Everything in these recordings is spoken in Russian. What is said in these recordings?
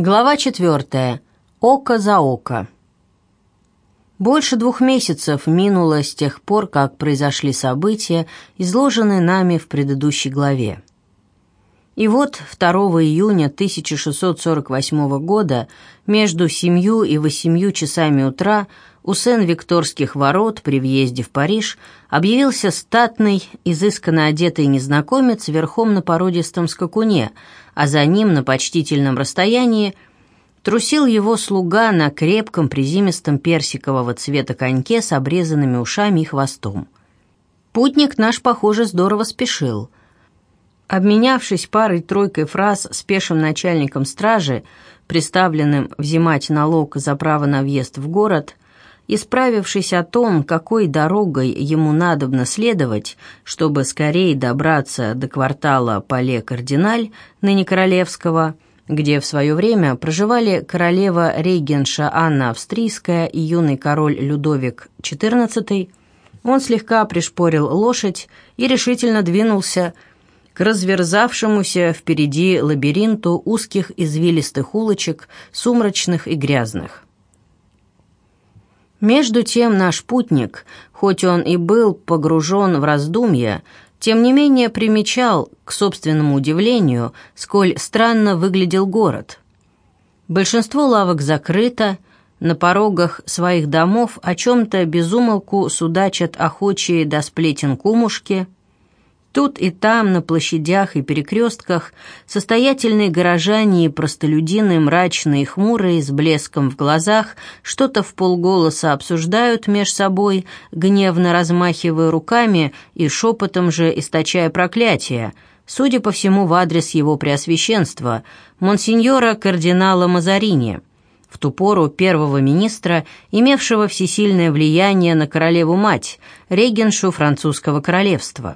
Глава 4. Око за око. Больше 2 месяцев минуло с тех пор, как произошли события, изложенные нами в предыдущей главе. И вот 2 июня 1648 года между 7 и 8 часами утра у Сен-Викторских ворот при въезде в Париж объявился статный, изысканно одетый незнакомец верхом на породистом скакуне, а за ним на почтительном расстоянии трусил его слуга на крепком призимистом персикового цвета коньке с обрезанными ушами и хвостом. Путник наш, похоже, здорово спешил. Обменявшись парой-тройкой фраз с пешим начальником стражи, приставленным взимать налог за право на въезд в город, и справившись о том, какой дорогой ему надобно следовать, чтобы скорее добраться до квартала Пале-Кардиналь, ныне Королевского, где в свое время проживали королева-регенша Анна Австрийская и юный король Людовик XIV, он слегка пришпорил лошадь и решительно двинулся к разверзавшемуся впереди лабиринту узких извилистых улочек, сумрачных и грязных. Между тем наш путник, хоть он и был погружен в раздумья, тем не менее примечал, к собственному удивлению, сколь странно выглядел город. Большинство лавок закрыто, на порогах своих домов о чем-то безумолку судачат охочие до сплетен кумушки. Тут и там, на площадях и перекрестках, состоятельные горожане и простолюдины, мрачные и хмурые, с блеском в глазах, что-то вполголоса обсуждают меж собой, гневно размахивая руками и шепотом же источая проклятия, судя по всему, в адрес его преосвященства, монсеньора кардинала Мазарини, в ту пору первого министра, имевшего всесильное влияние на королеву-мать, регеншу французского королевства.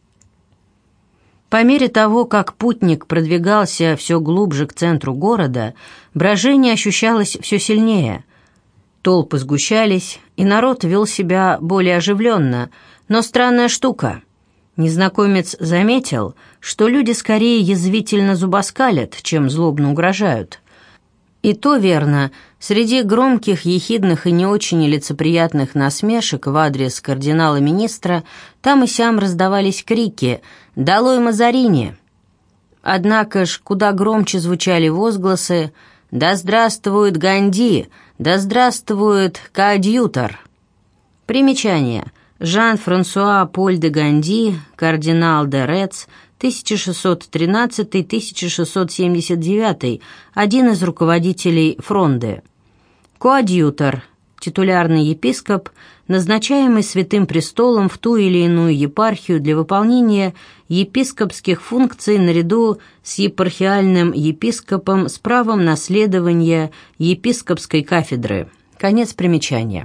По мере того, как путник продвигался все глубже к центру города, брожение ощущалось все сильнее. Толпы сгущались, и народ вел себя более оживленно, но странная штука. Незнакомец заметил, что люди скорее язвительно зубоскалят, чем злобно угрожают. И то верно, среди громких, ехидных и не очень лицеприятных насмешек в адрес кардинала-министра там и сям раздавались крики «Долой Мазарини!». Однако ж куда громче звучали возгласы «Да здравствует Ганди! Да здравствует коадьютор!». Примечание. Жан-Франсуа Поль де Ганди, кардинал де Рец, 1613-1679, один из руководителей Фронде. Коадьютор, титулярный епископ, назначаемый Святым Престолом в ту или иную епархию для выполнения епископских функций наряду с епархиальным епископом с правом наследования епископской кафедры. Конец примечания.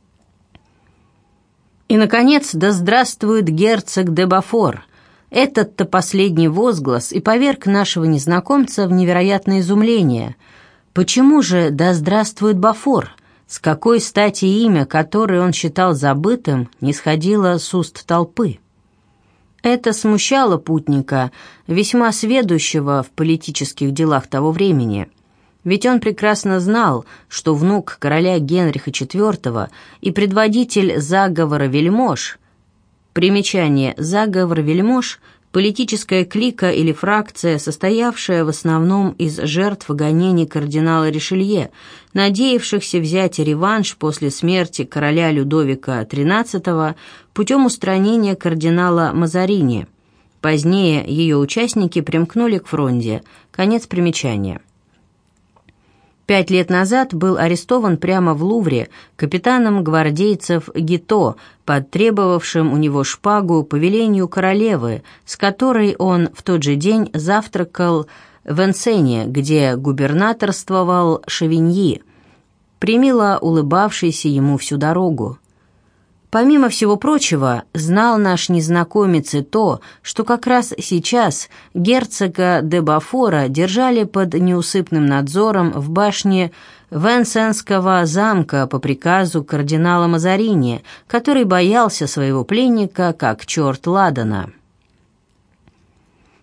И, наконец, да здравствует герцог де Бафор. Этот-то последний возглас и поверг нашего незнакомца в невероятное изумление. Почему же «да здравствует Бафор»? С какой стати имя, которое он считал забытым, не сходило с уст толпы? Это смущало путника, весьма сведущего в политических делах того времени. Ведь он прекрасно знал, что внук короля Генриха IV и предводитель заговора вельмож. Примечание: заговор вельмож – политическая клика или фракция, состоявшая в основном из жертв гонений кардинала Ришелье, надеявшихся взять реванш после смерти короля Людовика XIII путем устранения кардинала Мазарини. Позднее ее участники примкнули к Фронде. Конец примечания. 5 лет назад был арестован прямо в Лувре капитаном гвардейцев Гито, потребовавшим у него шпагу по велению королевы, с которой он в тот же день завтракал в Энсене, где губернаторствовал Шавиньи, примило улыбавшийся ему всю дорогу. Помимо всего прочего, знал наш незнакомец и то, что как раз сейчас герцога де Бафора держали под неусыпным надзором в башне Венсенского замка по приказу кардинала Мазарини, который боялся своего пленника как черт ладана.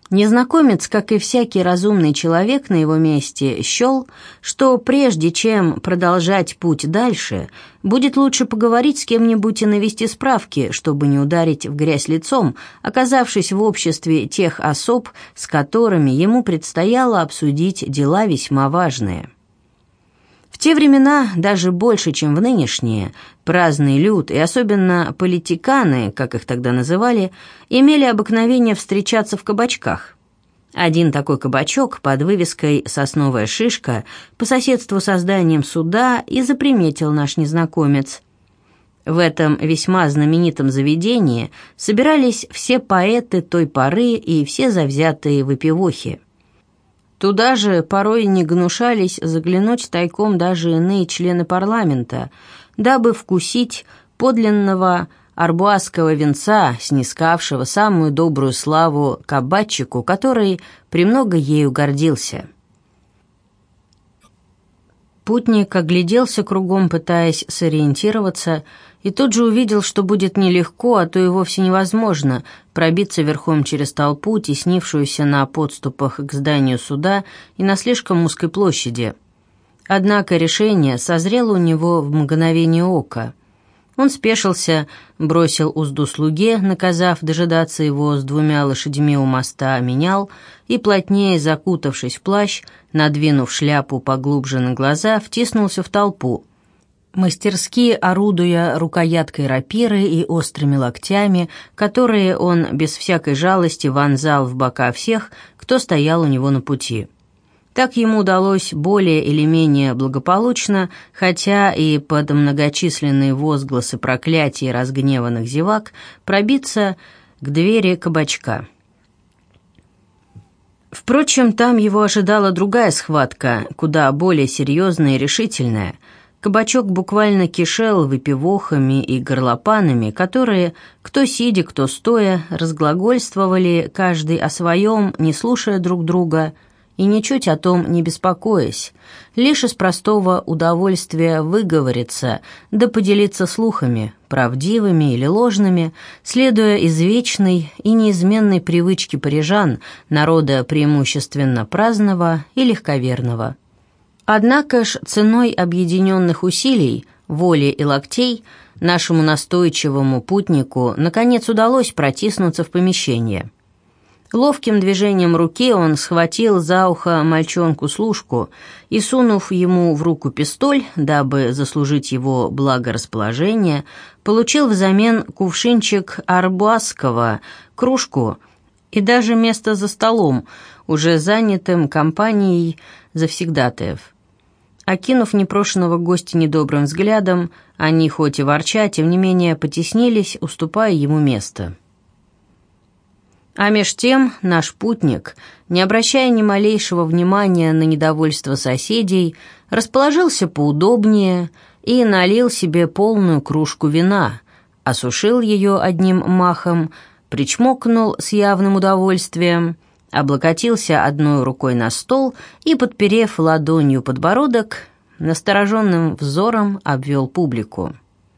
Незнакомец, как и всякий разумный человек на его месте, счел, что прежде чем продолжать путь дальше, будет лучше поговорить с кем-нибудь и навести справки, чтобы не ударить в грязь лицом, оказавшись в обществе тех особ, с которыми ему предстояло обсудить дела весьма важные. В те времена, даже больше, чем в нынешние, праздный люд и особенно политиканы, как их тогда называли, имели обыкновение встречаться в кабачках. Один такой кабачок под вывеской «Сосновая шишка» по соседству со зданием суда и заприметил наш незнакомец. В этом весьма знаменитом заведении собирались все поэты той поры и все завзятые выпивохи. Туда же порой не гнушались заглянуть тайком даже иные члены парламента, дабы вкусить подлинного арбуазского винца, снискавшего самую добрую славу кабачику, который премного ею гордился. Путник огляделся кругом, пытаясь сориентироваться, и тут же увидел, что будет нелегко, а то и вовсе невозможно пробиться верхом через толпу, теснившуюся на подступах к зданию суда и на слишком узкой площади. Однако решение созрело у него в мгновение ока. Он спешился, бросил узду слуге, наказав дожидаться его с 2 лошадьми у моста, менял и, плотнее закутавшись в плащ, надвинув шляпу поглубже на глаза, втиснулся в толпу. Мастерски орудуя рукояткой рапиры и острыми локтями, которые он без всякой жалости вонзал в бока всех, кто стоял у него на пути. Так ему удалось более или менее благополучно, хотя и под многочисленные возгласы проклятий разгневанных зевак, пробиться к двери кабачка. Впрочем, там его ожидала другая схватка, куда более серьезная и решительная. Кабачок буквально кишел выпивохами и горлопанами, которые, кто сидя, кто стоя, разглагольствовали каждый о своем, не слушая друг друга и ничуть о том не беспокоясь, лишь из простого удовольствия выговориться да поделиться слухами, правдивыми или ложными, следуя извечной и неизменной привычке парижан, народа преимущественно праздного и легковерного. Однако ж ценой объединенных усилий, воли и локтей нашему настойчивому путнику наконец удалось протиснуться в помещение. Ловким движением руки он схватил за ухо мальчонку-служку и, сунув ему в руку пистоль, дабы заслужить его благорасположение, получил взамен кувшинчик арбуазского, кружку и даже место за столом, уже занятым компанией завсегдатаев. Окинув непрошеного гостя недобрым взглядом, они, хоть и ворча, тем не менее потеснились, уступая ему место. А меж тем наш путник, не обращая ни малейшего внимания на недовольство соседей, расположился поудобнее и налил себе полную кружку вина, осушил ее одним махом, причмокнул с явным удовольствием, облокотился одной рукой на стол и, подперев ладонью подбородок, настороженным взором обвел публику.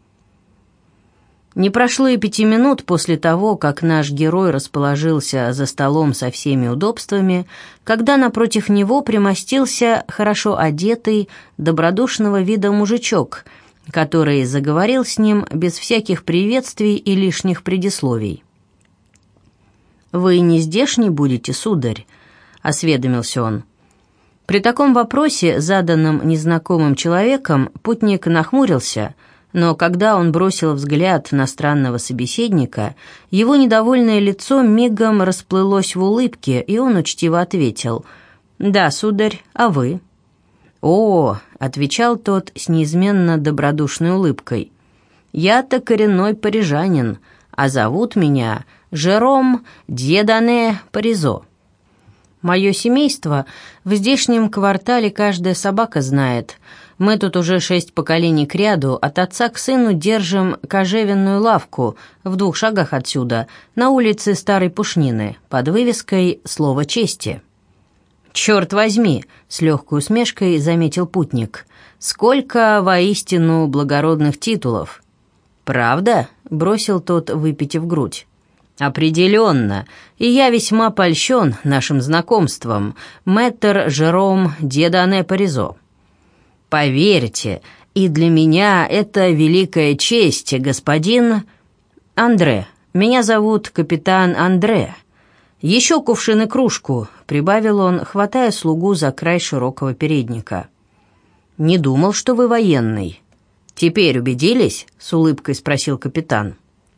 Не прошло и 5 минут после того, как наш герой расположился за столом со всеми удобствами, когда напротив него примостился хорошо одетый, добродушного вида мужичок, который заговорил с ним без всяких приветствий и лишних предисловий. «Вы не здешний будете, сударь?» — осведомился он. При таком вопросе, заданном незнакомым человеком, путник нахмурился, но когда он бросил взгляд на странного собеседника, его недовольное лицо мигом расплылось в улыбке, и он учтиво ответил: «Да, сударь, а вы?» «О!» — отвечал тот с неизменно добродушной улыбкой. «Я-то коренной парижанин, а зовут меня Жером Дьедане Паризо. Мое семейство в здешнем квартале каждая собака знает. Мы тут уже 6 поколений кряду от отца к сыну держим кожевенную лавку в 2 шагах отсюда, на улице Старой Пушнины, под вывеской «Слово чести». «Черт возьми!» — с легкой усмешкой заметил путник. «Сколько воистину благородных титулов!» «Правда?» — бросил тот, выпитив грудь. «Определенно, и я весьма польщен нашим знакомством, мэтр Жером Д'Едане Паризо. Поверьте, и для меня это великая честь, господин Андре. Меня зовут капитан Андре. Еще кувшин и кружку», — прибавил он, хватая слугу за край широкого передника. «Не думал, что вы военный». «Теперь убедились?» — с улыбкой спросил капитан.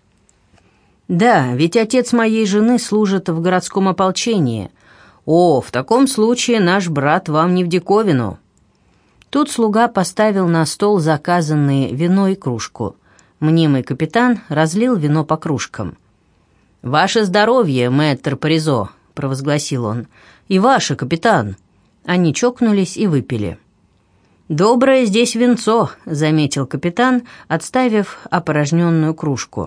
«Да, ведь отец моей жены служит в городском ополчении. О, в таком случае наш брат вам не в диковину». Тут слуга поставил на стол заказанные вино и кружку. Мнимый капитан разлил вино по кружкам. «Ваше здоровье, мэтр Паризо», — провозгласил он. «И ваше, капитан». Они чокнулись и выпили. «Доброе здесь винцо», — заметил капитан, отставив опорожненную кружку.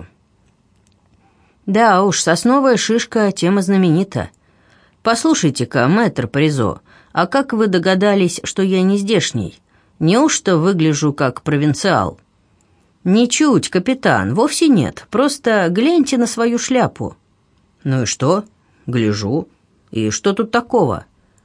«Да уж, сосновая шишка тем и знаменита. Послушайте-ка, мэтр Паризо, а как вы догадались, что я не здешний? Неужто выгляжу как провинциал?» «Ничуть, капитан, вовсе нет. Просто гляньте на свою шляпу». «Ну и что? Гляжу. И что тут такого?»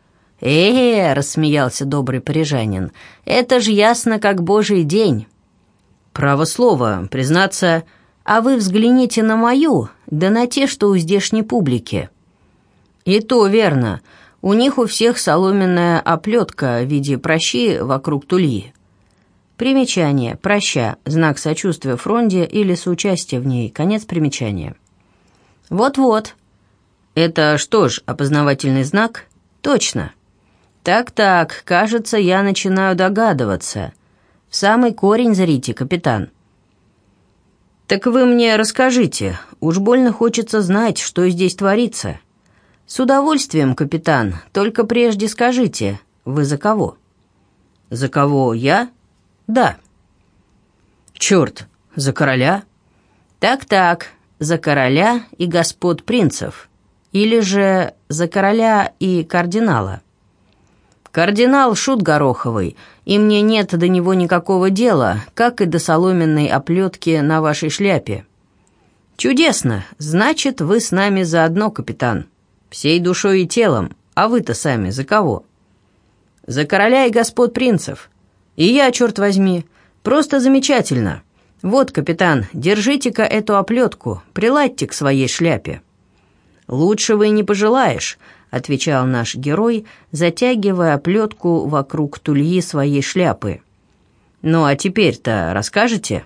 Рассмеялся добрый парижанин, — «это ж ясно, как божий день». «Право слово, признаться, а вы взгляните на мою, да на те, что у здешней публики». «И то верно. У них у всех соломенная оплетка в виде прощи вокруг тульи». Примечание. Проща. Знак сочувствия фронде или соучастия в ней. Конец примечания. «Вот-вот». «Это что ж, опознавательный знак?» «Точно». «Так-так, кажется, я начинаю догадываться. В самый корень зрите, капитан». «Так вы мне расскажите. Уж больно хочется знать, что здесь творится». «С удовольствием, капитан. Только прежде скажите, вы за кого?» «За кого я?» «Да». «Черт, за короля?» «Так-так, за короля и господ принцев. Или же за короля и кардинала». «Кардинал шут гороховый, и мне нет до него никакого дела, как и до соломенной оплетки на вашей шляпе». «Чудесно, значит, вы с нами заодно, капитан. Всей душой и телом, а вы-то сами за кого?» «За короля и господ принцев. И я, черт возьми, просто замечательно. Вот, капитан, держите-ка эту оплетку, приладьте к своей шляпе». «Лучшего и не пожелаешь», — отвечал наш герой, затягивая оплетку вокруг тульи своей шляпы. «Ну а теперь-то расскажете?»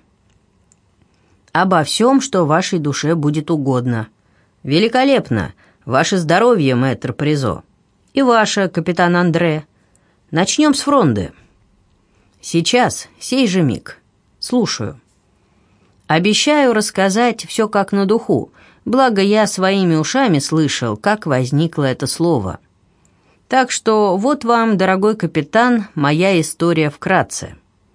«Обо всем, что вашей душе будет угодно». «Великолепно! Ваше здоровье, мэтр Паризо. И ваше, капитан Андре. Начнем с фронды». «Сейчас, сей же миг. Слушаю». «Обещаю рассказать все как на духу, благо я своими ушами слышал, как возникло это слово. Так что вот вам, дорогой капитан, моя история вкратце.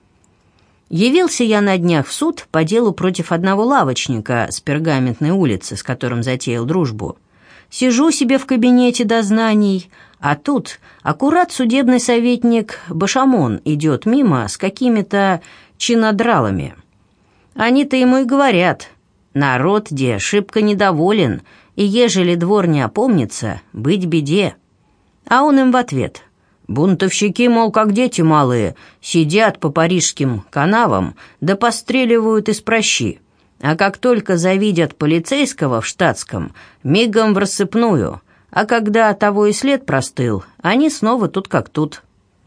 Явился я на днях в суд по делу против одного лавочника с Пергаментной улицы, с которым затеял дружбу. Сижу себе в кабинете дознаний, а тут аккурат судебный советник Башамон идет мимо с какими-то чинодралами. Они-то ему и говорят: народ де шибко недоволен, и ежели двор не опомнится, быть беде. А он им в ответ: бунтовщики, мол, как дети малые, сидят по парижским канавам да постреливают из прощи, а как только завидят полицейского в штатском, мигом в рассыпную, а когда того и след простыл, они снова тут как тут».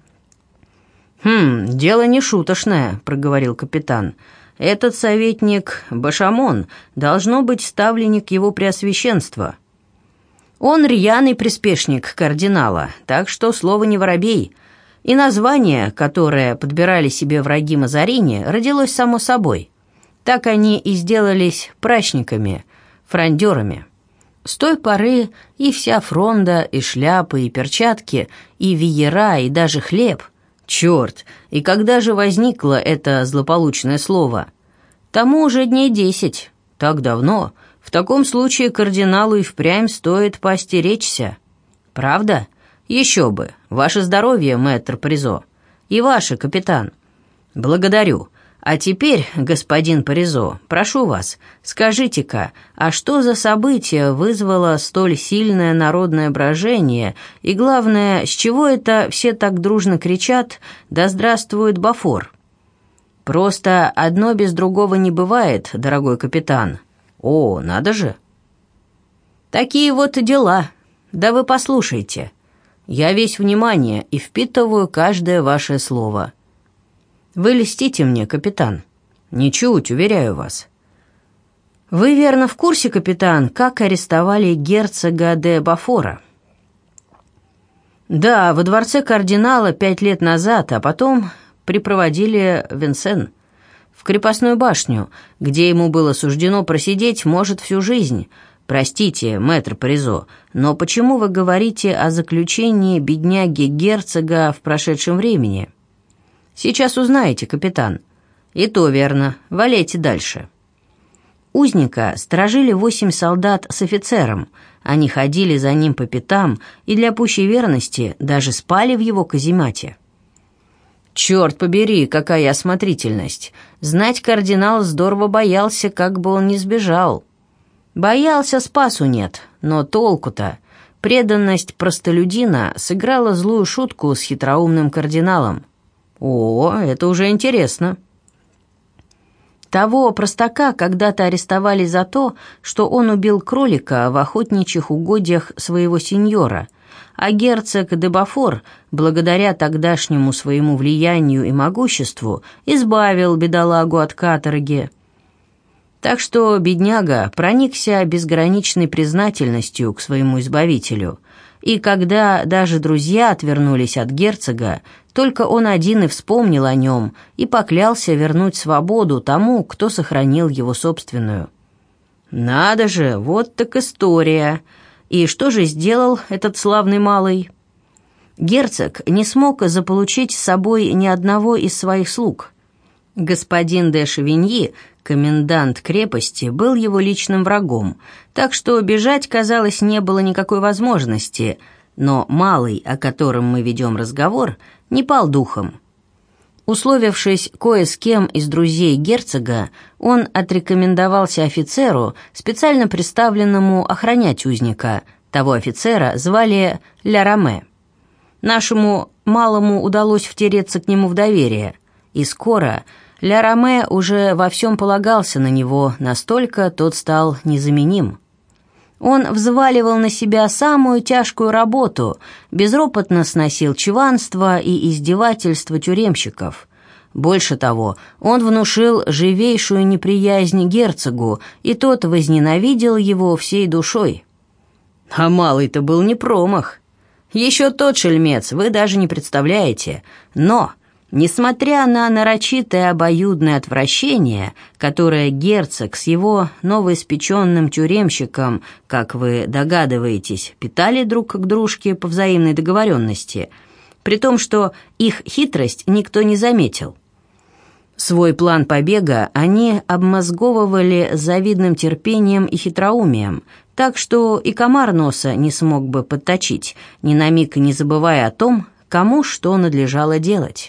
«Дело не шуточное», — проговорил капитан. «Этот советник Башамон должно быть ставленник его преосвященства. Он рьяный приспешник кардинала, так что слово не воробей. И название, которое подбирали себе враги Мазарини, родилось само собой. Так они и сделались прачниками, фрондерами. С той поры и вся фронда, и шляпы, и перчатки, и веера, и даже хлеб. Черт, и когда же возникло это злополучное слово? Тому уже дней 10. Так давно. В таком случае кардиналу и впрямь стоит поостеречься. Правда? Еще бы. Ваше здоровье, мэтр Паризо. И ваше, капитан. Благодарю. А теперь, господин Паризо, прошу вас, скажите-ка, а что за событие вызвало столь сильное народное брожение, и главное, с чего это все так дружно кричат «Да здравствует Бафор»? Просто одно без другого не бывает, дорогой капитан. О, надо же! Такие вот дела. Да вы послушайте. Я весь внимание и впитываю каждое ваше слово. Вы льстите мне, капитан. Ничуть, уверяю вас. Вы верно в курсе, капитан, как арестовали герцога де Бафора? Да, во дворце кардинала 5 лет назад, а потом припроводили в Винсен, в крепостную башню, где ему было суждено просидеть, может, всю жизнь. Простите, мэтр Паризо, но почему вы говорите о заключении бедняги-герцога в прошедшем времени? Сейчас узнаете, капитан. И то верно. Валяйте дальше. Узника сторожили 8 солдат с офицером. Они ходили за ним по пятам и для пущей верности даже спали в его каземате. Черт побери, какая осмотрительность! Знать, кардинал здорово боялся, как бы он не сбежал. Боялся, спасу нет, но толку-то. Преданность простолюдина сыграла злую шутку с хитроумным кардиналом. О, это уже интересно. Того простака когда-то арестовали за то, что он убил кролика в охотничьих угодьях своего сеньора, а герцог де Бафор, благодаря тогдашнему своему влиянию и могуществу, избавил бедолагу от каторги. Так что бедняга проникся безграничной признательностью к своему избавителю, и когда даже друзья отвернулись от герцога, только он один и вспомнил о нем и поклялся вернуть свободу тому, кто сохранил его собственную. Надо же, вот так история. И что же сделал этот славный малый? Герцог не смог заполучить с собой ни одного из своих слуг. Господин де Шевиньи, комендант крепости, был его личным врагом, так что бежать, казалось, не было никакой возможности, но малый, о котором мы ведем разговор, не пал духом. Условившись кое с кем из друзей герцога, он отрекомендовался офицеру, специально представленному охранять узника. Того офицера звали Ля Роме. Нашему малому удалось втереться к нему в доверие, и скоро Ля Роме уже во всем полагался на него, настолько тот стал незаменим. Он взваливал на себя самую тяжкую работу, безропотно сносил чванство и издевательства тюремщиков. Больше того, он внушил живейшую неприязнь герцогу, и тот возненавидел его всей душой. А малый-то был не промах. Еще тот шельмец, вы даже не представляете. Но, несмотря на нарочитое обоюдное отвращение, которое герцог с его новоиспеченным тюремщиком, как вы догадываетесь, питали друг к дружке по взаимной договоренности, при том, что их хитрость никто не заметил. Свой план побега они обмозговывали с завидным терпением и хитроумием, так что и комар носа не смог бы подточить, ни на миг не забывая о том, кому что надлежало делать.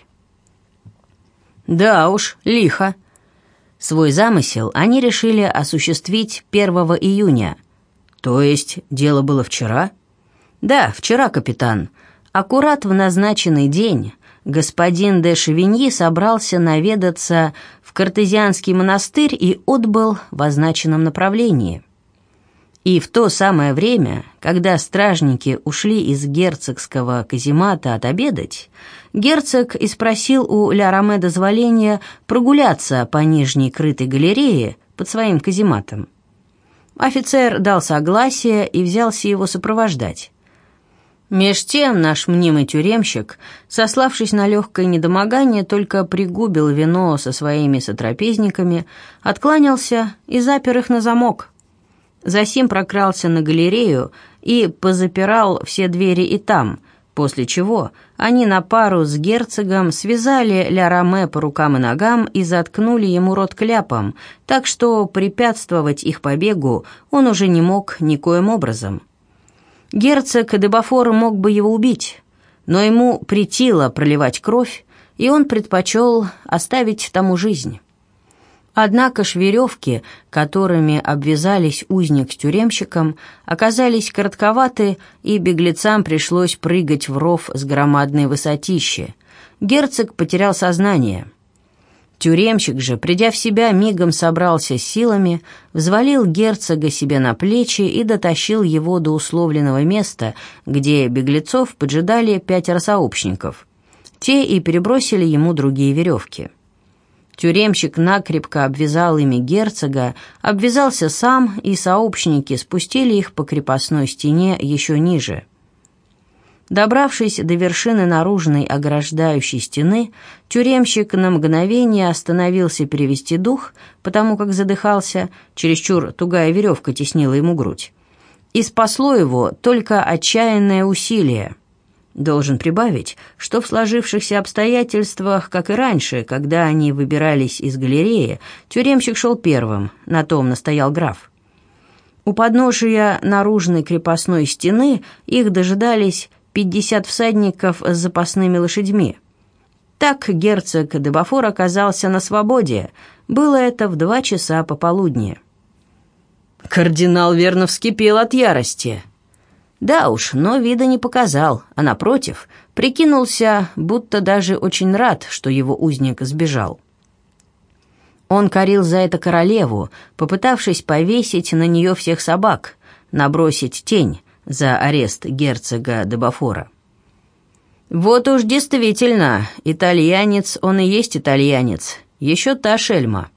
Да уж, лихо. Свой замысел они решили осуществить 1 июня. То есть дело было вчера? Да, вчера, капитан. Аккурат в назначенный день господин де Шевиньи собрался наведаться в Картезианский монастырь и отбыл в означенном направлении. И в то самое время, когда стражники ушли из герцогского каземата отобедать, герцог и спросил у Ля Роме дозволения прогуляться по нижней крытой галерее под своим казематом. Офицер дал согласие и взялся его сопровождать. Меж тем наш мнимый тюремщик, сославшись на легкое недомогание, только пригубил вино со своими сотрапезниками, откланялся и запер их на замок. Засим прокрался на галерею и позапирал все двери и там, после чего они на пару с герцогом связали Ля Роме по рукам и ногам и заткнули ему рот кляпом, так что препятствовать их побегу он уже не мог никоим образом. Герцог де Бафор мог бы его убить, но ему претило проливать кровь, и он предпочел оставить тому жизнь. Однако ж веревки, которыми обвязались узник с тюремщиком, оказались коротковаты, и беглецам пришлось прыгать в ров с громадной высотищи. Герцог потерял сознание. Тюремщик же, придя в себя, мигом собрался с силами, взвалил герцога себе на плечи и дотащил его до условленного места, где беглецов поджидали 5 сообщников. Те и перебросили ему другие веревки. Тюремщик накрепко обвязал ими герцога, обвязался сам, и сообщники спустили их по крепостной стене еще ниже. Добравшись до вершины наружной ограждающей стены, тюремщик на мгновение остановился перевести дух, потому как задыхался, чересчур тугая веревка теснила ему грудь. И спасло его только отчаянное усилие. Должен прибавить, что в сложившихся обстоятельствах, как и раньше, когда они выбирались из галереи, тюремщик шел первым, на том настоял граф. У подножия наружной крепостной стены их дожидались 50 всадников с запасными лошадьми. Так герцог де Бафор оказался на свободе. Было это в 2 часа пополудни. Кардинал верно вскипел от ярости. Да уж, но вида не показал, а напротив, прикинулся, будто даже очень рад, что его узник сбежал. Он корил за это королеву, попытавшись повесить на нее всех собак, набросить тень за арест герцога де Бафора. Вот уж действительно, итальянец он и есть итальянец, еще та шельма.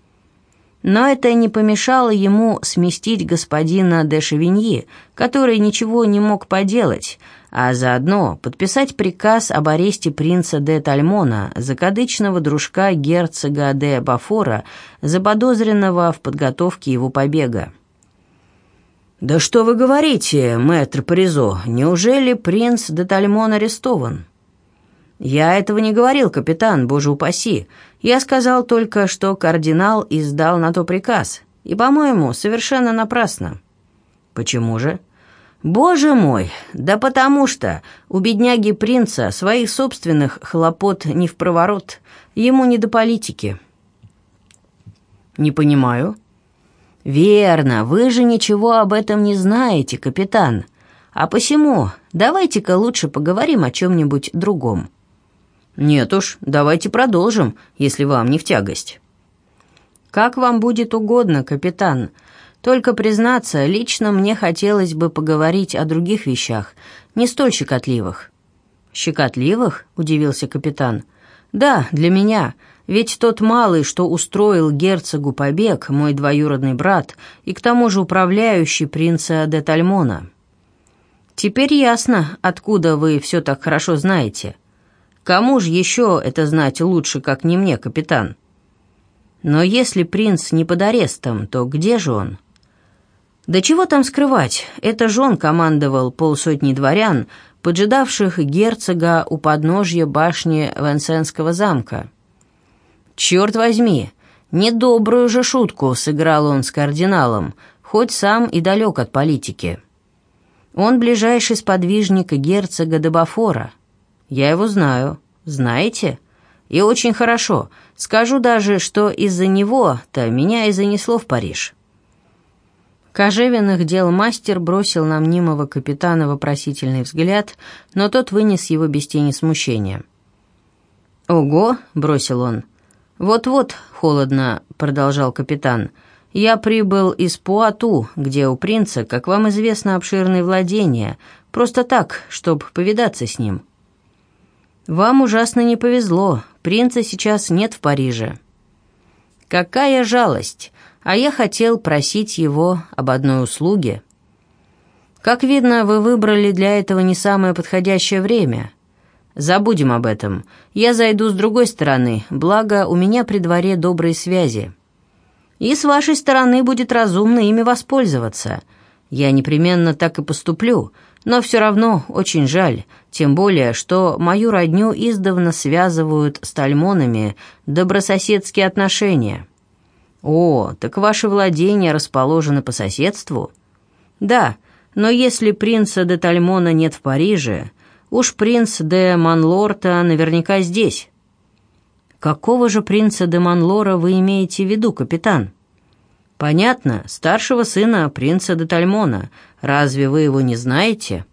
Но это не помешало ему сместить господина де Шевиньи, который ничего не мог поделать, а заодно подписать приказ об аресте принца де Тальмона, закадычного дружка герцога де Бафора, заподозренного в подготовке его побега. «Да что вы говорите, мэтр Паризо, неужели принц де Тальмон арестован?» «Я этого не говорил, капитан, боже упаси. Я сказал только, что кардинал издал на то приказ, и, по-моему, совершенно напрасно». «Почему же?» «Боже мой, да потому что у бедняги принца своих собственных хлопот не впроворот, ему не до политики». «Не понимаю». «Верно, вы же ничего об этом не знаете, капитан. А посему давайте-ка лучше поговорим о чем-нибудь другом». «Нет уж, давайте продолжим, если вам не в тягость». «Как вам будет угодно, капитан. Только, признаться, лично мне хотелось бы поговорить о других вещах, не столь щекотливых». «Щекотливых?» — удивился капитан. «Да, для меня. Ведь тот малый, что устроил герцогу побег, мой двоюродный брат, и к тому же управляющий принца де Тальмона». «Теперь ясно, откуда вы все так хорошо знаете. Кому же еще это знать лучше, как не мне, капитан? Но если принц не под арестом, то где же он?» «Да чего там скрывать, это же он командовал 50 дворян, поджидавших герцога у подножья башни Венсенского замка. Черт возьми, недобрую же шутку сыграл он с кардиналом, хоть сам и далек от политики. Он ближайший сподвижник герцога де Бафора. Я его знаю. Знаете? И очень хорошо. Скажу даже, что из-за него-то меня и занесло в Париж». Кожевенных дел мастер бросил на мнимого капитана вопросительный взгляд, но тот вынес его без тени смущения. «Ого!» — бросил он. «Вот-вот», — холодно продолжал капитан, — «я прибыл из Пуату, где у принца, как вам известно, обширные владения, просто так, чтобы повидаться с ним». «Вам ужасно не повезло, принца сейчас нет в Париже». «Какая жалость! А я хотел просить его об одной услуге». «Как видно, вы выбрали для этого не самое подходящее время. Забудем об этом. Я зайду с другой стороны, благо у меня при дворе добрые связи. И с вашей стороны будет разумно ими воспользоваться. Я непременно так и поступлю, но все равно очень жаль, тем более, что мою родню издавна связывают с Тальмонами добрососедские отношения». «О, так ваши владения расположены по соседству?» «Да, но если принца де Тальмона нет в Париже, уж принц де Манлорта наверняка здесь». «Какого же принца де Монлора вы имеете в виду, капитан?» «Понятно, старшего сына принца де Тальмона. Разве вы его не знаете?»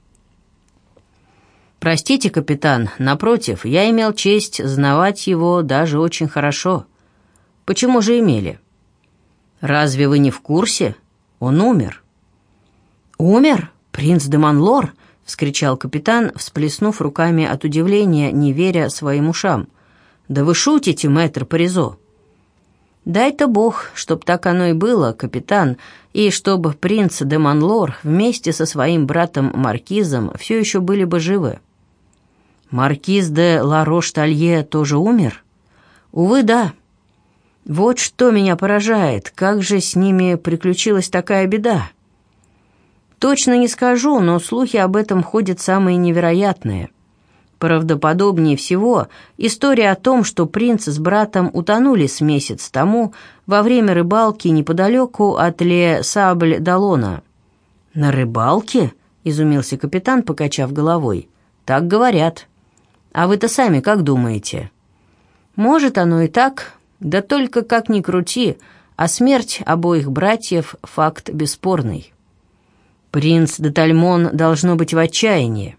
«Простите, капитан, напротив, я имел честь знавать его даже очень хорошо». «Почему же имели?» «Разве вы не в курсе? Он умер». «Умер? Принц де Монлор?» — вскричал капитан, всплеснув руками от удивления, не веря своим ушам. «Да вы шутите, мэтр Паризо!» «Дай-то Бог, чтоб так оно и было, капитан, и чтобы принц де Монлор вместе со своим братом-маркизом все еще были бы живы». «Маркиз де Ла-Рош-Талье тоже умер?» «Увы, да». «Вот что меня поражает, как же с ними приключилась такая беда?» «Точно не скажу, но слухи об этом ходят самые невероятные. Правдоподобнее всего история о том, что принц с братом утонули с месяц тому во время рыбалки неподалеку от Ле-Сабль-Далона». «На рыбалке?» — изумился капитан, покачав головой. «Так говорят. А вы-то сами как думаете?» «Может, оно и так, да только как ни крути, а смерть обоих братьев — факт бесспорный. Принц де Тальмон должно быть в отчаянии.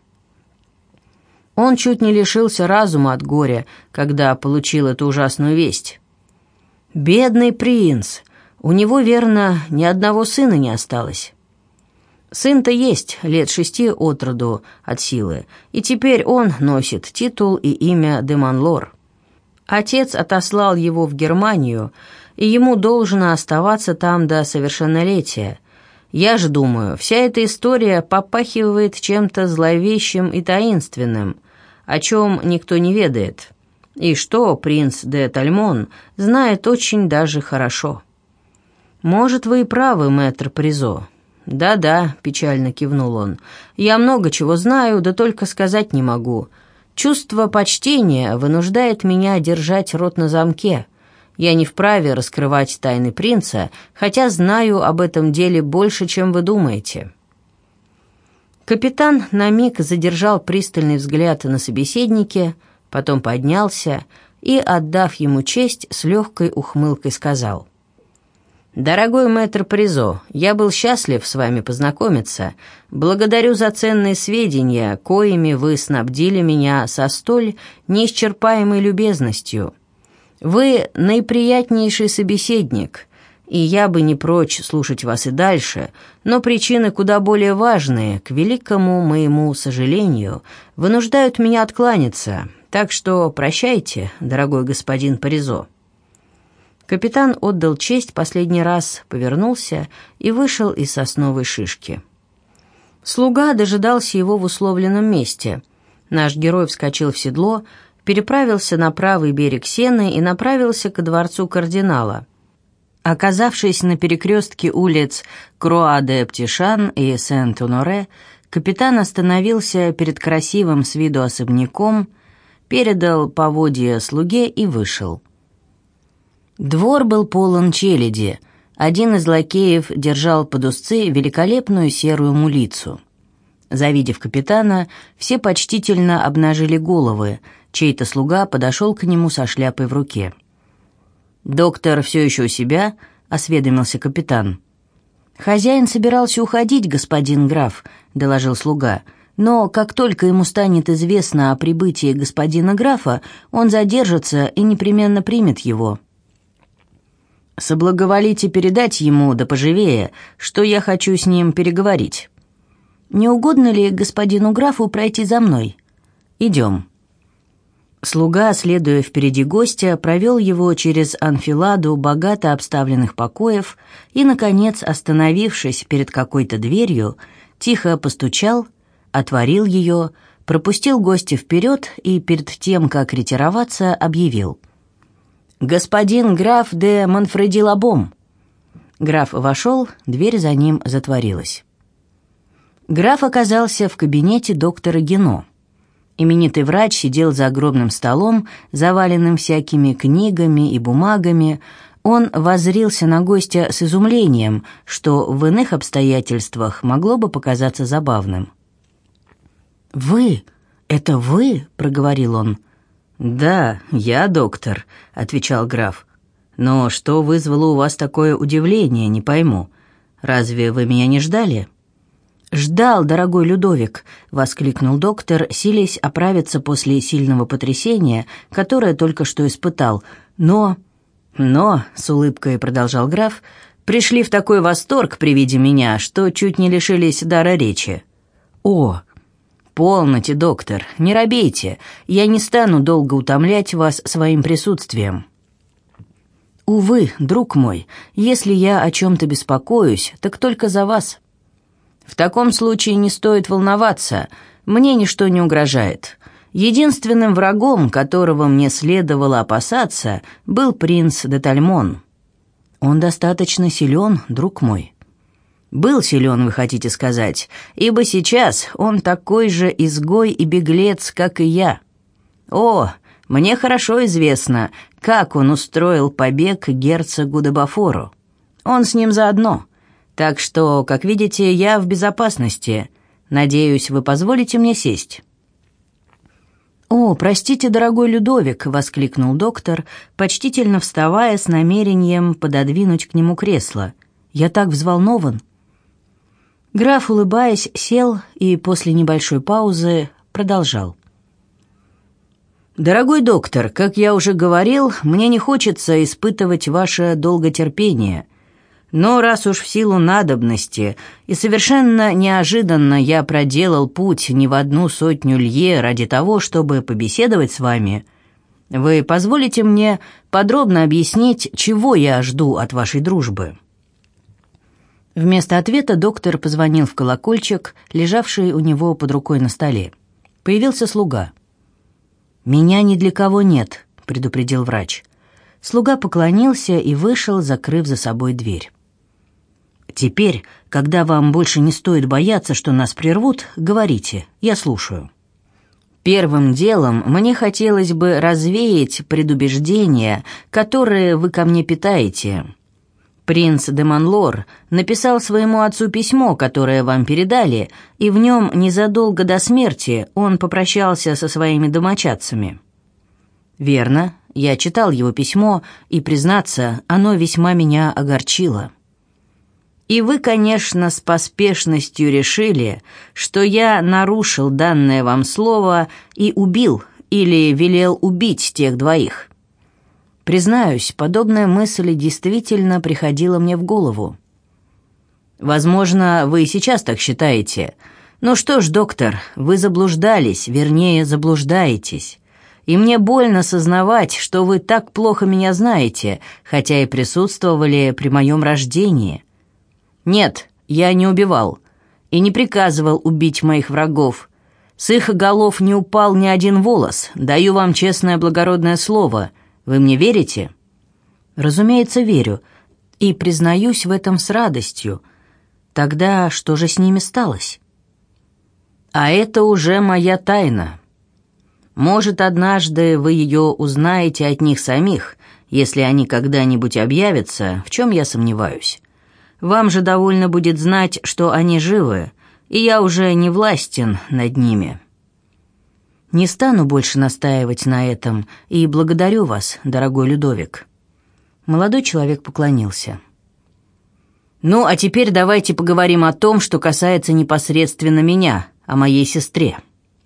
Он чуть не лишился разума от горя, когда получил эту ужасную весть. Бедный принц! У него, верно, ни одного сына не осталось. Сын-то есть, лет 6 от роду от силы, и теперь он носит титул и имя де Монлор. Отец отослал его в Германию, и ему должно оставаться там до совершеннолетия. Я же думаю, вся эта история попахивает чем-то зловещим и таинственным, о чем никто не ведает, и что принц де Тальмон знает очень даже хорошо. Может, вы и правы, мэтр Паризо. Да-да, печально кивнул он, я много чего знаю, да только сказать не могу. Чувство почтения вынуждает меня держать рот на замке. Я не вправе раскрывать тайны принца, хотя знаю об этом деле больше, чем вы думаете». Капитан на миг задержал пристальный взгляд на собеседнике, потом поднялся и, отдав ему честь, с легкой ухмылкой сказал: «Дорогой мэтр Паризо, я был счастлив с вами познакомиться. Благодарю за ценные сведения, коими вы снабдили меня со столь неисчерпаемой любезностью. Вы наиприятнейший собеседник, и я бы не прочь слушать вас и дальше, но причины куда более важные, к великому моему сожалению, вынуждают меня откланяться, так что прощайте, дорогой господин Паризо». Капитан отдал честь последний раз, повернулся и вышел из сосновой шишки. Слуга дожидался его в условленном месте. Наш герой вскочил в седло, переправился на правый берег Сены и направился ко дворцу кардинала. Оказавшись на перекрестке улиц Круа-де-Птишан и Сент-Оноре, капитан остановился перед красивым с виду особняком, передал поводья слуге и вышел. Двор был полон челяди. Один из лакеев держал под узцы великолепную серую мулицу. Завидев капитана, все почтительно обнажили головы. Чей-то слуга подошел к нему со шляпой в руке. «Доктор все еще у себя?» — осведомился капитан. «Хозяин собирался уходить, господин граф», — доложил слуга. «Но как только ему станет известно о прибытии господина графа, он задержится и непременно примет его». «Соблаговолите передать ему, да поживее, что я хочу с ним переговорить». «Не угодно ли господину графу пройти за мной?» «Идем». Слуга, следуя впереди гостя, провел его через анфиладу богато обставленных покоев и, наконец, остановившись перед какой-то дверью, тихо постучал, отворил ее, пропустил гостя вперед и, перед тем, как ретироваться, объявил: «Господин граф де Монфреди-Лабом». Граф вошел, дверь за ним затворилась. Граф оказался в кабинете доктора Гино. Именитый врач сидел за огромным столом, заваленным всякими книгами и бумагами. Он воззрился на гостя с изумлением, что в иных обстоятельствах могло бы показаться забавным. «Вы? Это вы?» — проговорил он. «Да, я доктор», — отвечал граф. «Но что вызвало у вас такое удивление, не пойму. Разве вы меня не ждали?» «Ждал, дорогой Людовик», — воскликнул доктор, силясь оправиться после сильного потрясения, которое только что испытал. «Но, с улыбкой продолжал граф, — пришли в такой восторг при виде меня, что чуть не лишились дара речи». «О, полноте, доктор, не робейте, я не стану долго утомлять вас своим присутствием». «Увы, друг мой, если я о чем-то беспокоюсь, так только за вас». «В таком случае не стоит волноваться, мне ничто не угрожает. Единственным врагом, которого мне следовало опасаться, был принц де Тальмон». «Он достаточно силен, друг мой». «Был силен, вы хотите сказать, ибо сейчас он такой же изгой и беглец, как и я. О, мне хорошо известно, как он устроил побег герцогу де Бафору. Он с ним заодно. Так что, как видите, я в безопасности. Надеюсь, вы позволите мне сесть». «О, простите, дорогой Людовик», — воскликнул доктор, почтительно вставая с намерением пододвинуть к нему кресло. «Я так взволнован». Граф, улыбаясь, сел и после небольшой паузы продолжал. «Дорогой доктор, как я уже говорил, мне не хочется испытывать ваше долготерпение. Но раз уж в силу надобности и совершенно неожиданно я проделал путь не в 100 лье ради того, чтобы побеседовать с вами, вы позволите мне подробно объяснить, чего я жду от вашей дружбы?» Вместо ответа доктор позвонил в колокольчик, лежавший у него под рукой на столе. Появился слуга. «Меня ни для кого нет», — предупредил врач. Слуга поклонился и вышел, закрыв за собой дверь. «Теперь, когда вам больше не стоит бояться, что нас прервут, говорите, я слушаю». «Первым делом мне хотелось бы развеять предубеждения, которые вы ко мне питаете. Принц де Монлор написал своему отцу письмо, которое вам передали, и в нем незадолго до смерти он попрощался со своими домочадцами». «Верно, я читал его письмо, и, признаться, оно весьма меня огорчило». «И вы, конечно, с поспешностью решили, что я нарушил данное вам слово и убил или велел убить тех двоих». Признаюсь, подобная мысль действительно приходила мне в голову. «Возможно, вы и сейчас так считаете. Ну что ж, доктор, вы заблуждались, вернее, заблуждаетесь. И мне больно сознавать, что вы так плохо меня знаете, хотя и присутствовали при моем рождении. Нет, я не убивал и не приказывал убить моих врагов. С их голов не упал ни один волос, даю вам честное благородное слово. Вы мне верите?» «Разумеется, верю, и признаюсь в этом с радостью. Тогда что же с ними сталось?» «А это уже моя тайна. Может, однажды вы ее узнаете от них самих, если они когда-нибудь объявятся, в чем я сомневаюсь. Вам же довольно будет знать, что они живы, и я уже не властен над ними». «Не стану больше настаивать на этом, и благодарю вас, дорогой Людовик». Молодой человек поклонился. «Ну, а теперь давайте поговорим о том, что касается непосредственно меня, о моей сестре».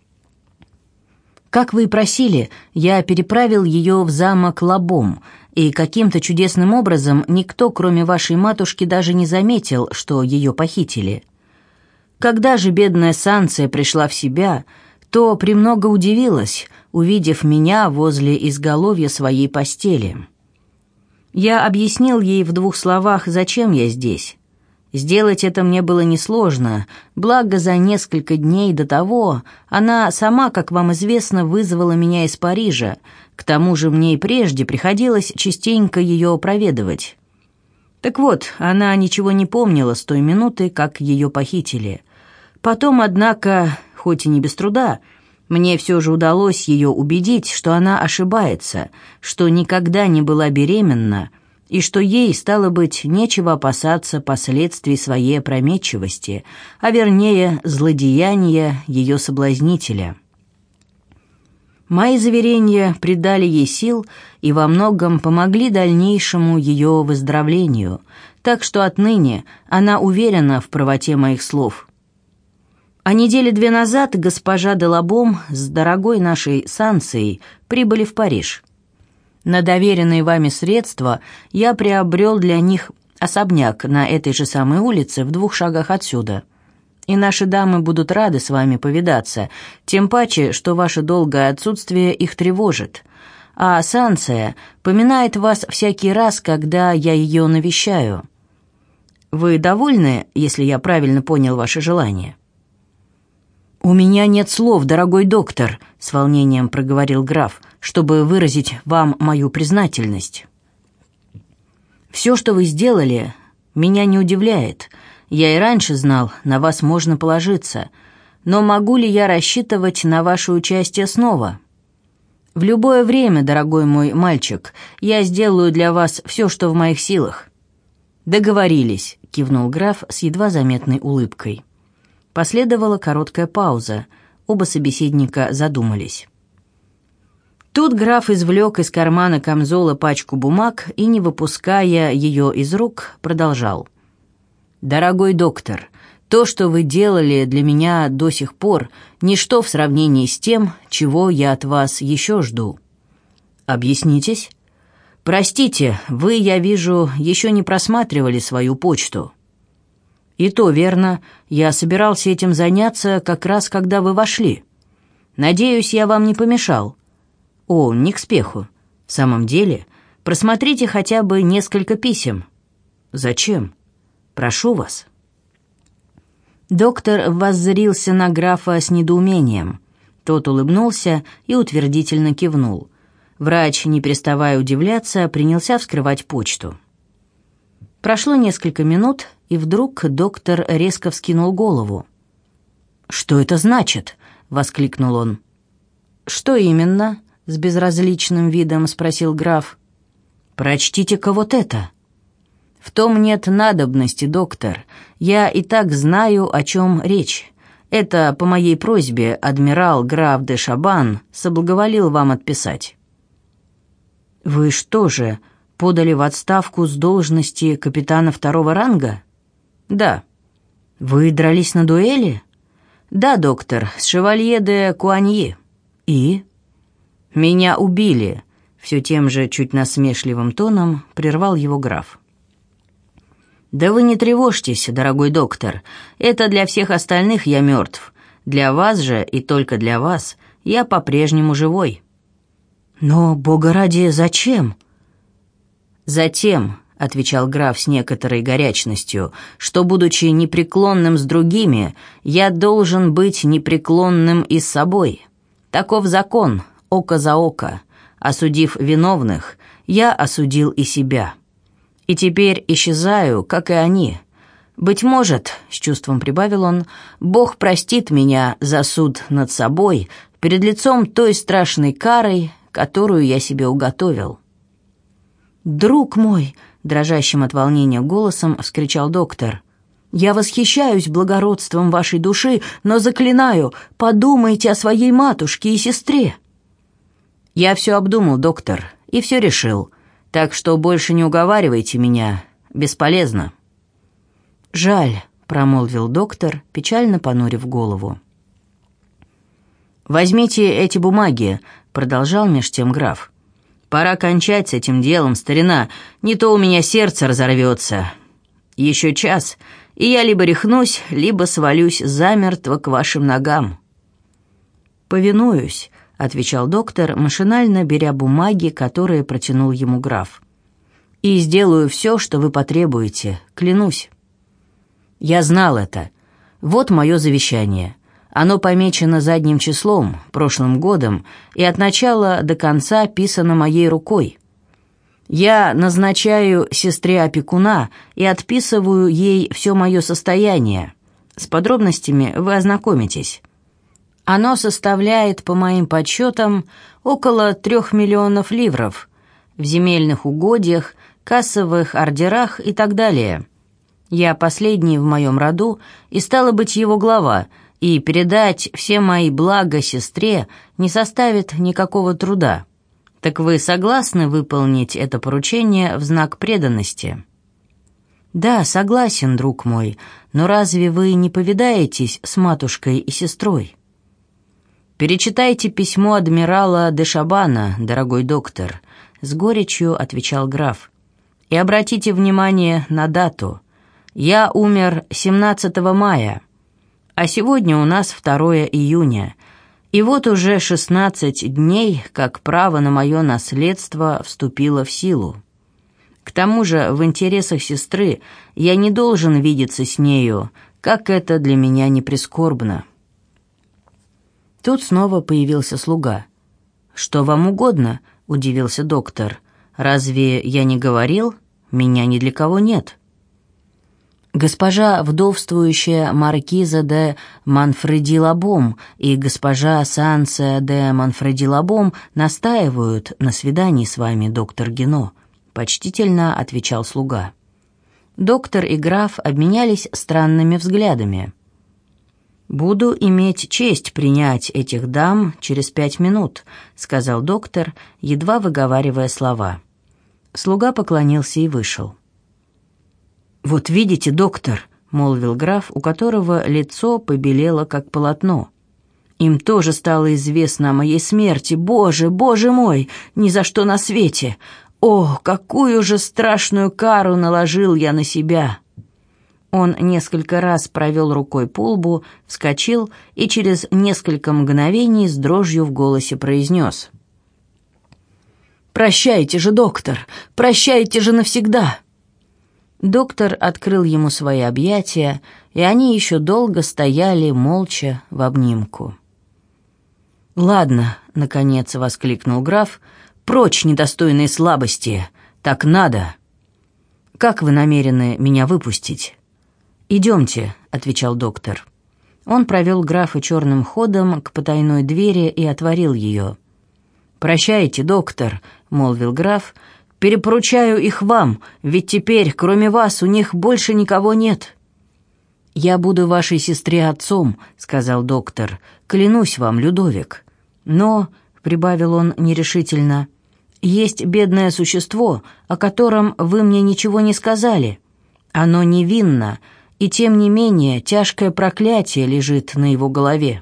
«Как вы и просили, я переправил ее в замок Лабом, и каким-то чудесным образом никто, кроме вашей матушки, даже не заметил, что ее похитили. Когда же бедная Санция пришла в себя, то премного удивилась, увидев меня возле изголовья своей постели. Я объяснил ей в 2 словах, зачем я здесь. Сделать это мне было несложно, благо за несколько дней до того она сама, как вам известно, вызвала меня из Парижа, к тому же мне и прежде приходилось частенько ее проведывать. Так вот, она ничего не помнила с той минуты, как ее похитили. Потом, однако, хоть и не без труда, мне все же удалось ее убедить, что она ошибается, что никогда не была беременна, и что ей, стало быть, нечего опасаться последствий своей опрометчивости, а вернее, злодеяния ее соблазнителя. Мои заверения придали ей сил и во многом помогли дальнейшему ее выздоровлению, так что отныне она уверена в правоте моих слов. А недели 2 назад госпожа де Лабом с дорогой нашей Сансией прибыли в Париж. На доверенные вами средства я приобрел для них особняк на этой же самой улице в 2 шагах отсюда. И наши дамы будут рады с вами повидаться, тем паче, что ваше долгое отсутствие их тревожит. А Сансия поминает вас всякий раз, когда я ее навещаю. Вы довольны, если я правильно понял ваше желание?» «У меня нет слов, дорогой доктор», — с волнением проговорил граф, «чтобы выразить вам мою признательность. Все, что вы сделали, меня не удивляет. Я и раньше знал, на вас можно положиться. Но могу ли я рассчитывать на ваше участие снова? В любое время, дорогой мой мальчик, я сделаю для вас все, что в моих силах». «Договорились», — кивнул граф с едва заметной улыбкой. Последовала короткая пауза. Оба собеседника задумались. Тут граф извлек из кармана камзола пачку бумаг и, не выпуская ее из рук, продолжал. «Дорогой доктор, то, что вы делали для меня до сих пор, ничто в сравнении с тем, чего я от вас еще жду. Объяснитесь? Простите, вы, я вижу, еще не просматривали свою почту». «И то верно. Я собирался этим заняться как раз, когда вы вошли. Надеюсь, я вам не помешал». «О, не к спеху. В самом деле, просмотрите хотя бы несколько писем». «Зачем? Прошу вас». Доктор воззрился на графа с недоумением. Тот улыбнулся и утвердительно кивнул. Врач, не переставая удивляться, принялся вскрывать почту. Прошло несколько минут, и вдруг доктор резко вскинул голову. «Что это значит?» — воскликнул он. «Что именно?» — с безразличным видом спросил граф. «Прочтите-ка вот это». «В том нет надобности, доктор. Я и так знаю, о чем речь. Это по моей просьбе адмирал граф де Шабан соблаговолил вам отписать». «Вы что же, подали в отставку с должности капитана 2-го ранга?» «Да». «Вы дрались на дуэли?» «Да, доктор, с шевалье де Куаньи». «И?» «Меня убили», — все тем же чуть насмешливым тоном прервал его граф. «Да вы не тревожьтесь, дорогой доктор, это для всех остальных я мертв. Для вас же, и только для вас, я по-прежнему живой». «Но, бога ради, зачем?» «Затем», — отвечал граф с некоторой горячностью, «что, будучи непреклонным с другими, я должен быть непреклонным и с собой. Таков закон, око за око. Осудив виновных, я осудил и себя. И теперь исчезаю, как и они. Быть может, — с чувством прибавил он, — Бог простит меня за суд над собой перед лицом той страшной карой, которую я себе уготовил». «Друг мой!» — дрожащим от волнения голосом вскричал доктор. «Я восхищаюсь благородством вашей души, но заклинаю, подумайте о своей матушке и сестре». «Я все обдумал, доктор, и все решил, так что больше не уговаривайте меня, бесполезно». «Жаль», — промолвил доктор, печально понурив голову. «Возьмите эти бумаги», — продолжал меж тем граф. «Пора кончать с этим делом, старина, не то у меня сердце разорвется. Еще час, и я либо рехнусь, либо свалюсь замертво к вашим ногам». «Повинуюсь», — отвечал доктор, машинально беря бумаги, которые протянул ему граф. «И сделаю все, что вы потребуете, клянусь». «Я знал это. Вот мое завещание. Оно помечено задним числом, прошлым годом, и от начала до конца писано моей рукой. Я назначаю сестре опекуна и отписываю ей все мое состояние. С подробностями вы ознакомитесь. Оно составляет, по моим подсчетам, около 3 миллионов ливров в земельных угодьях, кассовых ордерах и так далее. Я последний в моем роду и, стало быть, его глава, и передать все мои блага сестре не составит никакого труда. Так вы согласны выполнить это поручение в знак преданности?» «Да, согласен, друг мой, но разве вы не повидаетесь с матушкой и сестрой?» «Перечитайте письмо адмирала де Шабана, дорогой доктор», — с горечью отвечал граф. «И обратите внимание на дату. Я умер 17 мая, а сегодня у нас 2 июня, и вот уже 16 дней, как право на мое наследство вступило в силу. К тому же в интересах сестры я не должен видеться с нею, как это для меня не прискорбно». Тут снова появился слуга. «Что вам угодно?» — удивился доктор. «Разве я не говорил? Меня ни для кого нет». «Госпожа вдовствующая маркиза де Манфреди-Лабом и госпожа Санция де Манфреди-Лабом настаивают на свидании с вами, доктор Гино», — почтительно отвечал слуга. Доктор и граф обменялись странными взглядами. «Буду иметь честь принять этих дам через 5 минут», — сказал доктор, едва выговаривая слова. Слуга поклонился и вышел. «Вот видите, доктор», — молвил граф, у которого лицо побелело, как полотно. «Им тоже стало известно о моей смерти. Боже, боже мой, ни за что на свете! О, какую же страшную кару наложил я на себя!» Он несколько раз провел рукой по лбу, вскочил и через несколько мгновений с дрожью в голосе произнес: «Прощайте же, доктор, прощайте же навсегда!» Доктор открыл ему свои объятия, и они еще долго стояли молча в обнимку. «Ладно», — наконец воскликнул граф, — «прочь недостойные слабости, так надо. Как вы намерены меня выпустить?» «Идемте», — отвечал доктор. Он провел графа черным ходом к потайной двери и отворил ее. «Прощайте, доктор», — молвил граф, — «перепоручаю их вам, ведь теперь, кроме вас, у них больше никого нет». «Я буду вашей сестре отцом», — сказал доктор, — «клянусь вам, Людовик. Но», — прибавил он нерешительно, — «есть бедное существо, о котором вы мне ничего не сказали. Оно невинно, и тем не менее тяжкое проклятие лежит на его голове».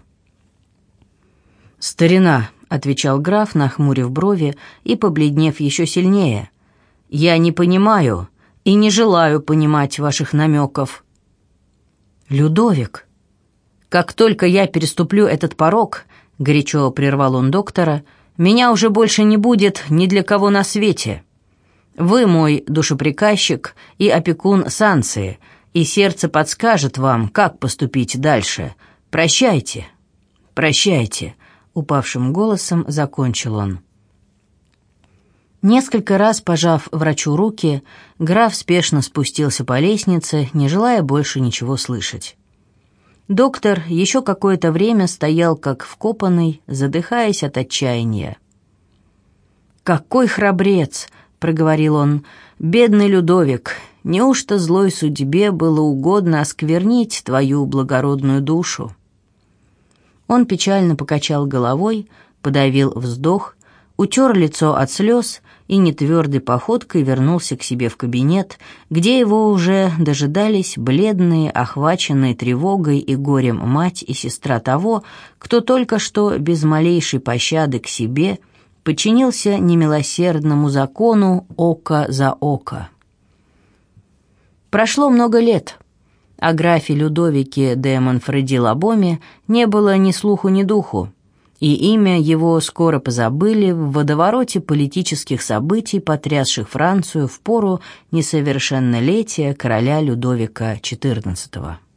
«Старина», — отвечал граф, нахмурив брови и побледнев еще сильнее, — «я не понимаю и не желаю понимать ваших намеков». «Людовик, как только я переступлю этот порог», — горячо прервал он доктора, — «меня уже больше не будет ни для кого на свете. Вы мой душеприказчик и опекун Санции, и сердце подскажет вам, как поступить дальше. Прощайте, прощайте», — упавшим голосом закончил он. Несколько раз пожав врачу руки, граф спешно спустился по лестнице, не желая больше ничего слышать. Доктор еще какое-то время стоял как вкопанный, задыхаясь от отчаяния. «Какой храбрец!» — проговорил он. «Бедный Людовик! Неужто злой судьбе было угодно осквернить твою благородную душу?» Он печально покачал головой, подавил вздох, утер лицо от слез и нетвердой походкой вернулся к себе в кабинет, где его уже дожидались бледные, охваченные тревогой и горем мать и сестра того, кто только что без малейшей пощады к себе подчинился немилосердному закону око за око. Прошло много лет. О графе Людовике де Манфреди-Лабоме не было ни слуху, ни духу, и имя его скоро позабыли в водовороте политических событий, потрясших Францию в пору несовершеннолетия короля Людовика XIV.